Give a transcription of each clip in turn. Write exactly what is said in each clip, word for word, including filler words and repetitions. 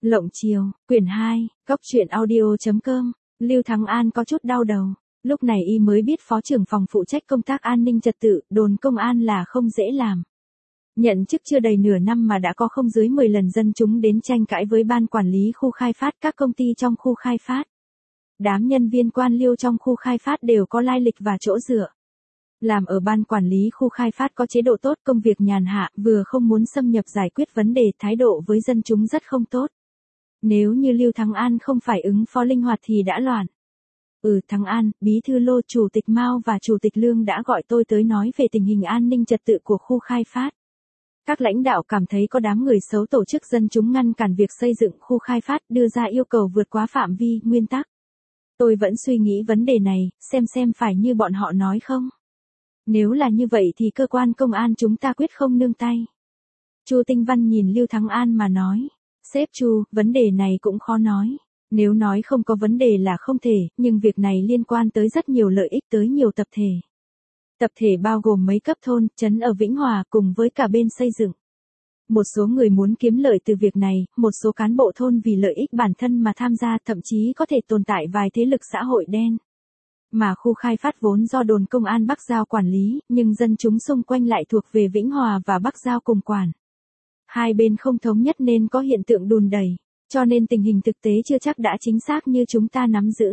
Lộng Chiều, quyển hai, góc truyện audio.com, Lưu Thắng An có chút đau đầu. Lúc này y mới biết phó trưởng phòng phụ trách công tác an ninh trật tự, đồn công an là không dễ làm. Nhận chức chưa đầy nửa năm mà đã có không dưới mười lần dân chúng đến tranh cãi với ban quản lý khu khai phát các công ty trong khu khai phát. Đám nhân viên quan liêu trong khu khai phát đều có lai lịch và chỗ dựa. Làm ở ban quản lý khu khai phát có chế độ tốt, công việc nhàn hạ, vừa không muốn xâm nhập giải quyết vấn đề, thái độ với dân chúng rất không tốt. Nếu như Lưu Thắng An không phải ứng phó linh hoạt thì đã loạn. Ừ, Thắng An, bí thư Lô, chủ tịch Mao và chủ tịch Lương đã gọi tôi tới nói về tình hình an ninh trật tự của khu khai phát. Các lãnh đạo cảm thấy có đám người xấu tổ chức dân chúng ngăn cản việc xây dựng khu khai phát, đưa ra yêu cầu vượt quá phạm vi, nguyên tắc. Tôi vẫn suy nghĩ vấn đề này, xem xem phải như bọn họ nói không. Nếu là như vậy thì cơ quan công an chúng ta quyết không nương tay. Chu Tinh Văn nhìn Lưu Thắng An mà nói. Sếp Chu, vấn đề này cũng khó nói. Nếu nói không có vấn đề là không thể, nhưng việc này liên quan tới rất nhiều lợi ích, tới nhiều tập thể. Tập thể bao gồm mấy cấp thôn, trấn ở Vĩnh Hòa cùng với cả bên xây dựng. Một số người muốn kiếm lợi từ việc này, một số cán bộ thôn vì lợi ích bản thân mà tham gia, thậm chí có thể tồn tại vài thế lực xã hội đen. Mà khu khai phát vốn do đồn công an Bắc Giao quản lý, nhưng dân chúng xung quanh lại thuộc về Vĩnh Hòa và Bắc Giao cùng quản. Hai bên không thống nhất nên có hiện tượng đùn đẩy, cho nên tình hình thực tế chưa chắc đã chính xác như chúng ta nắm giữ.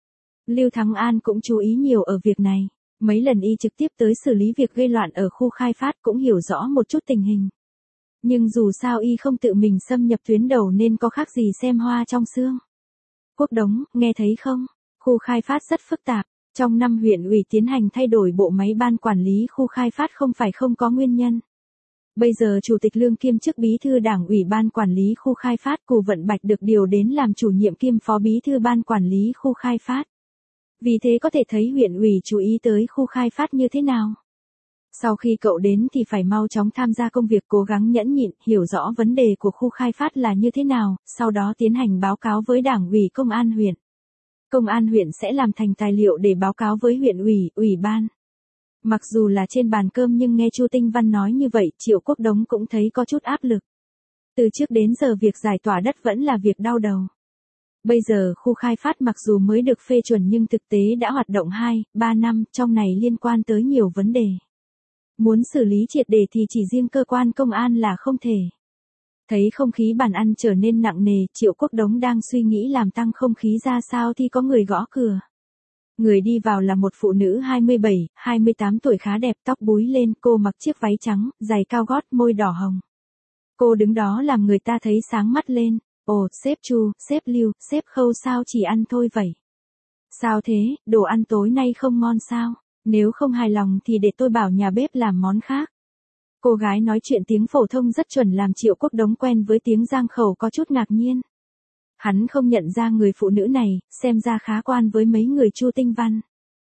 Lưu Thắng An cũng chú ý nhiều ở việc này, mấy lần y trực tiếp tới xử lý việc gây loạn ở khu khai phát cũng hiểu rõ một chút tình hình. Nhưng dù sao y không tự mình xâm nhập tuyến đầu nên có khác gì xem hoa trong xương. Quốc Đống, nghe thấy không? Khu khai phát rất phức tạp. Trong năm huyện ủy tiến hành thay đổi bộ máy ban quản lý khu khai phát không phải không có nguyên nhân. Bây giờ Chủ tịch Lương kiêm chức bí thư đảng ủy ban quản lý khu khai phát, Cù Vận Bạch được điều đến làm chủ nhiệm kiêm phó bí thư ban quản lý khu khai phát. Vì thế có thể thấy huyện ủy chú ý tới khu khai phát như thế nào. Sau khi cậu đến thì phải mau chóng tham gia công việc, cố gắng nhẫn nhịn, hiểu rõ vấn đề của khu khai phát là như thế nào, sau đó tiến hành báo cáo với đảng ủy công an huyện. Công an huyện sẽ làm thành tài liệu để báo cáo với huyện ủy, ủy ban. Mặc dù là trên bàn cơm nhưng nghe Chu Tinh Văn nói như vậy, Triệu Quốc Đống cũng thấy có chút áp lực. Từ trước đến giờ việc giải tỏa đất vẫn là việc đau đầu. Bây giờ khu khai phát mặc dù mới được phê chuẩn nhưng thực tế đã hoạt động hai, ba năm, trong này liên quan tới nhiều vấn đề. Muốn xử lý triệt để thì chỉ riêng cơ quan công an là không thể. Thấy không khí bàn ăn trở nên nặng nề, Triệu Quốc Đống đang suy nghĩ làm tăng không khí ra sao thì có người gõ cửa. Người đi vào là một phụ nữ hai mươi bảy, hai mươi tám tuổi khá đẹp, tóc búi lên, cô mặc chiếc váy trắng, giày cao gót, môi đỏ hồng. Cô đứng đó làm người ta thấy sáng mắt lên. Ồ, sếp Chu, sếp Lưu, sếp Khâu sao chỉ ăn thôi vậy? Sao thế, đồ ăn tối nay không ngon sao? Nếu không hài lòng thì để tôi bảo nhà bếp làm món khác. Cô gái nói chuyện tiếng phổ thông rất chuẩn làm Triệu Quốc Đống quen với tiếng Giang Khẩu có chút ngạc nhiên. Hắn không nhận ra người phụ nữ này, xem ra khá quan với mấy người Chu Tinh Văn.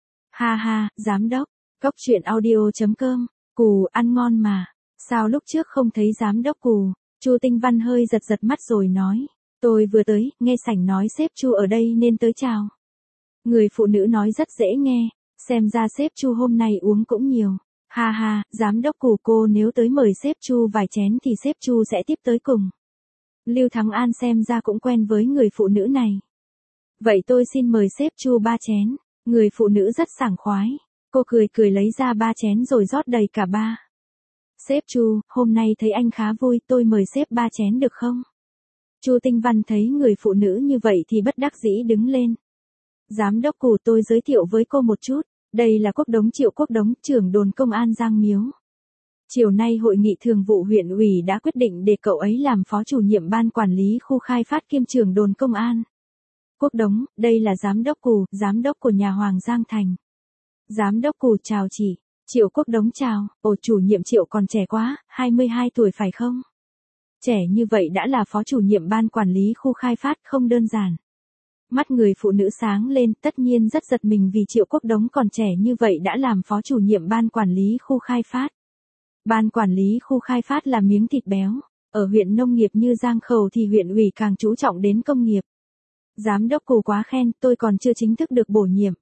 Ha ha, giám đốc, góc truyện audio.com, Cù, ăn ngon mà. Sao lúc trước không thấy giám đốc Cù? Chu Tinh Văn hơi giật giật mắt rồi nói. Tôi vừa tới, nghe sảnh nói sếp Chu ở đây nên tới chào. Người phụ nữ nói rất dễ nghe, xem ra sếp Chu hôm nay uống cũng nhiều. Ha ha, giám đốc Cù, cô nếu tới mời sếp Chu vài chén thì sếp Chu sẽ tiếp tới cùng. Lưu Thắng An xem ra cũng quen với người phụ nữ này. Vậy tôi xin mời sếp Chu ba chén. Người phụ nữ rất sảng khoái. Cô cười cười lấy ra ba chén rồi rót đầy cả ba. Sếp Chu, hôm nay thấy anh khá vui, tôi mời sếp ba chén được không? Chu Tinh Văn thấy người phụ nữ như vậy thì bất đắc dĩ đứng lên. Giám đốc Cù, tôi giới thiệu với cô một chút. Đây là Quốc Đống, Triệu Quốc Đống, trưởng đồn công an Giang Miếu. Chiều nay hội nghị thường vụ huyện ủy đã quyết định để cậu ấy làm phó chủ nhiệm ban quản lý khu khai phát kiêm trưởng đồn công an. Quốc Đống, đây là giám đốc Cù, giám đốc của nhà Hoàng Giang Thành. Giám đốc Cù chào chị. Triệu Quốc Đống chào. Ồ, chủ nhiệm Triệu còn trẻ quá, hai mươi hai tuổi phải không? Trẻ như vậy đã là phó chủ nhiệm ban quản lý khu khai phát, không đơn giản. Mắt người phụ nữ sáng lên, tất nhiên rất giật mình vì Triệu Quốc Đống còn trẻ như vậy đã làm phó chủ nhiệm ban quản lý khu khai phát. Ban quản lý khu khai phát là miếng thịt béo. Ở huyện nông nghiệp như Giang Khẩu thì huyện ủy càng chú trọng đến công nghiệp. Giám đốc Cù quá khen, tôi còn chưa chính thức được bổ nhiệm.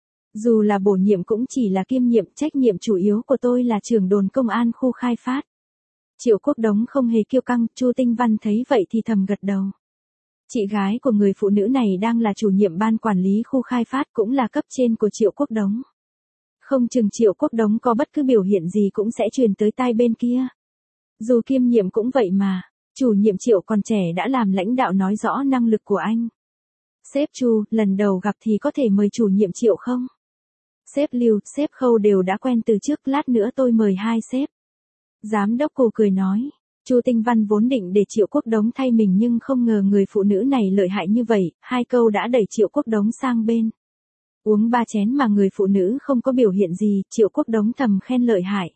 Dù là bổ nhiệm cũng chỉ là kiêm nhiệm, trách nhiệm chủ yếu của tôi là trưởng đồn công an khu khai phát. Triệu Quốc Đống không hề kiêu căng, Chu Tinh Văn thấy vậy thì thầm gật đầu. Chị gái của người phụ nữ này đang là chủ nhiệm ban quản lý khu khai phát, cũng là cấp trên của Triệu Quốc Đống. Không chừng Triệu Quốc Đống có bất cứ biểu hiện gì cũng sẽ truyền tới tai bên kia. Dù kiêm nhiệm cũng vậy mà, chủ nhiệm Triệu còn trẻ đã làm lãnh đạo nói rõ năng lực của anh. Sếp Chu, lần đầu gặp thì có thể mời chủ nhiệm Triệu không? Sếp Lưu, sếp Khâu đều đã quen từ trước, lát nữa tôi mời hai sếp. Giám đốc Cù cười nói. Chu Tinh Văn vốn định để Triệu Quốc Đống thay mình nhưng không ngờ người phụ nữ này lợi hại như vậy, hai câu đã đẩy Triệu Quốc Đống sang bên. Uống ba chén mà người phụ nữ không có biểu hiện gì, Triệu Quốc Đống thầm khen lợi hại.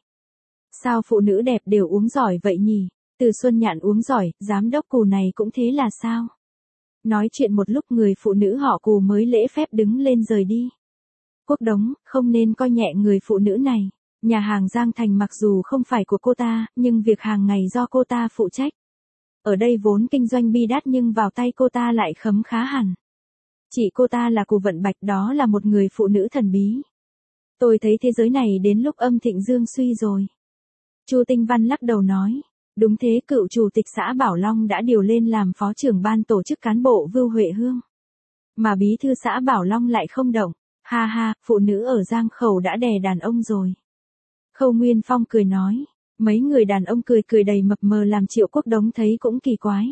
Sao phụ nữ đẹp đều uống giỏi vậy nhỉ? Từ Xuân Nhạn uống giỏi, giám đốc Cù này cũng thế là sao? Nói chuyện một lúc người phụ nữ họ Cù mới lễ phép đứng lên rời đi. Quốc Đống, không nên coi nhẹ người phụ nữ này. Nhà hàng Giang Thành mặc dù không phải của cô ta, nhưng việc hàng ngày do cô ta phụ trách. Ở đây vốn kinh doanh bi đát nhưng vào tay cô ta lại khấm khá hẳn. Chỉ cô ta là Cù Vận Bạch, đó là một người phụ nữ thần bí. Tôi thấy thế giới này đến lúc âm thịnh dương suy rồi. Chu Tinh Văn lắc đầu nói. Đúng thế, cựu chủ tịch xã Bảo Long đã điều lên làm phó trưởng ban tổ chức cán bộ Vưu Huệ Hương. Mà bí thư xã Bảo Long lại không động. Ha ha, phụ nữ ở Giang Khẩu đã đè đàn ông rồi. Khâu Nguyên Phong cười nói. Mấy người đàn ông cười cười đầy mập mờ làm Triệu Quốc Đống thấy cũng kỳ quái.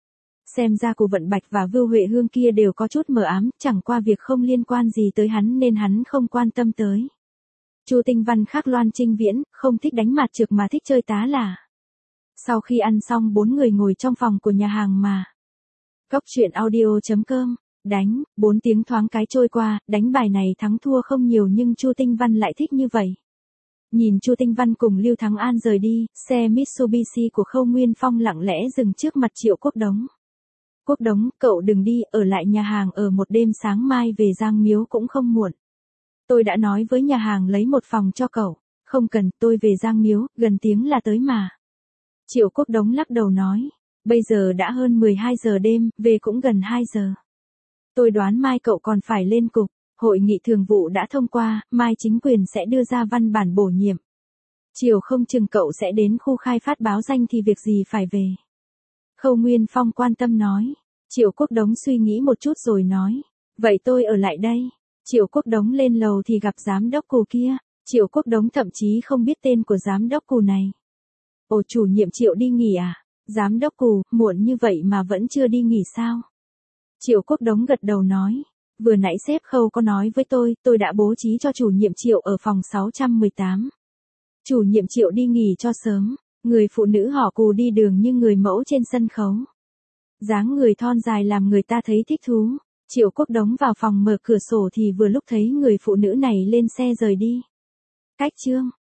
Xem ra Cù Vận Bạch và Vưu Huệ Hương kia đều có chút mờ ám, chẳng qua việc không liên quan gì tới hắn nên hắn không quan tâm tới. Chu Tinh Văn khác Loan Trinh Viễn, không thích đánh mặt trược mà thích chơi tá là. Sau khi ăn xong bốn người ngồi trong phòng của nhà hàng mà. Cốc truyện audio chấm com, đánh, bốn tiếng thoáng cái trôi qua, đánh bài này thắng thua không nhiều nhưng Chu Tinh Văn lại thích như vậy. Nhìn Chu Tinh Văn cùng Lưu Thắng An rời đi, xe Mitsubishi của Khâu Nguyên Phong lặng lẽ dừng trước mặt Triệu Quốc Đống. Quốc Đống, cậu đừng đi, ở lại nhà hàng ở một đêm, sáng mai về Giang Miếu cũng không muộn. Tôi đã nói với nhà hàng lấy một phòng cho cậu. Không cần, tôi về Giang Miếu, gần tiếng là tới mà. Triệu Quốc Đống lắc đầu nói. Bây giờ đã hơn mười hai giờ đêm, về cũng gần hai giờ. Tôi đoán mai cậu còn phải lên cục. Hội nghị thường vụ đã thông qua, mai chính quyền sẽ đưa ra văn bản bổ nhiệm. Chiều không chừng cậu sẽ đến khu khai phát báo danh thì việc gì phải về. Khâu Nguyên Phong quan tâm nói. Triệu Quốc Đống suy nghĩ một chút rồi nói. Vậy tôi ở lại đây. Triệu Quốc Đống lên lầu thì gặp giám đốc Cù kia. Triệu Quốc Đống thậm chí không biết tên của giám đốc Cù này. Ồ, chủ nhiệm Triệu đi nghỉ à? Giám đốc Cù, muộn như vậy mà vẫn chưa đi nghỉ sao? Triệu Quốc Đống gật đầu nói. Vừa nãy sếp Khâu có nói với tôi, tôi đã bố trí cho chủ nhiệm Triệu ở phòng sáu trăm mười tám. Chủ nhiệm Triệu đi nghỉ cho sớm, người phụ nữ họ Cù đi đường như người mẫu trên sân khấu. Dáng người thon dài làm người ta thấy thích thú. Triệu Quốc Đống vào phòng mở cửa sổ thì vừa lúc thấy người phụ nữ này lên xe rời đi. Cách chương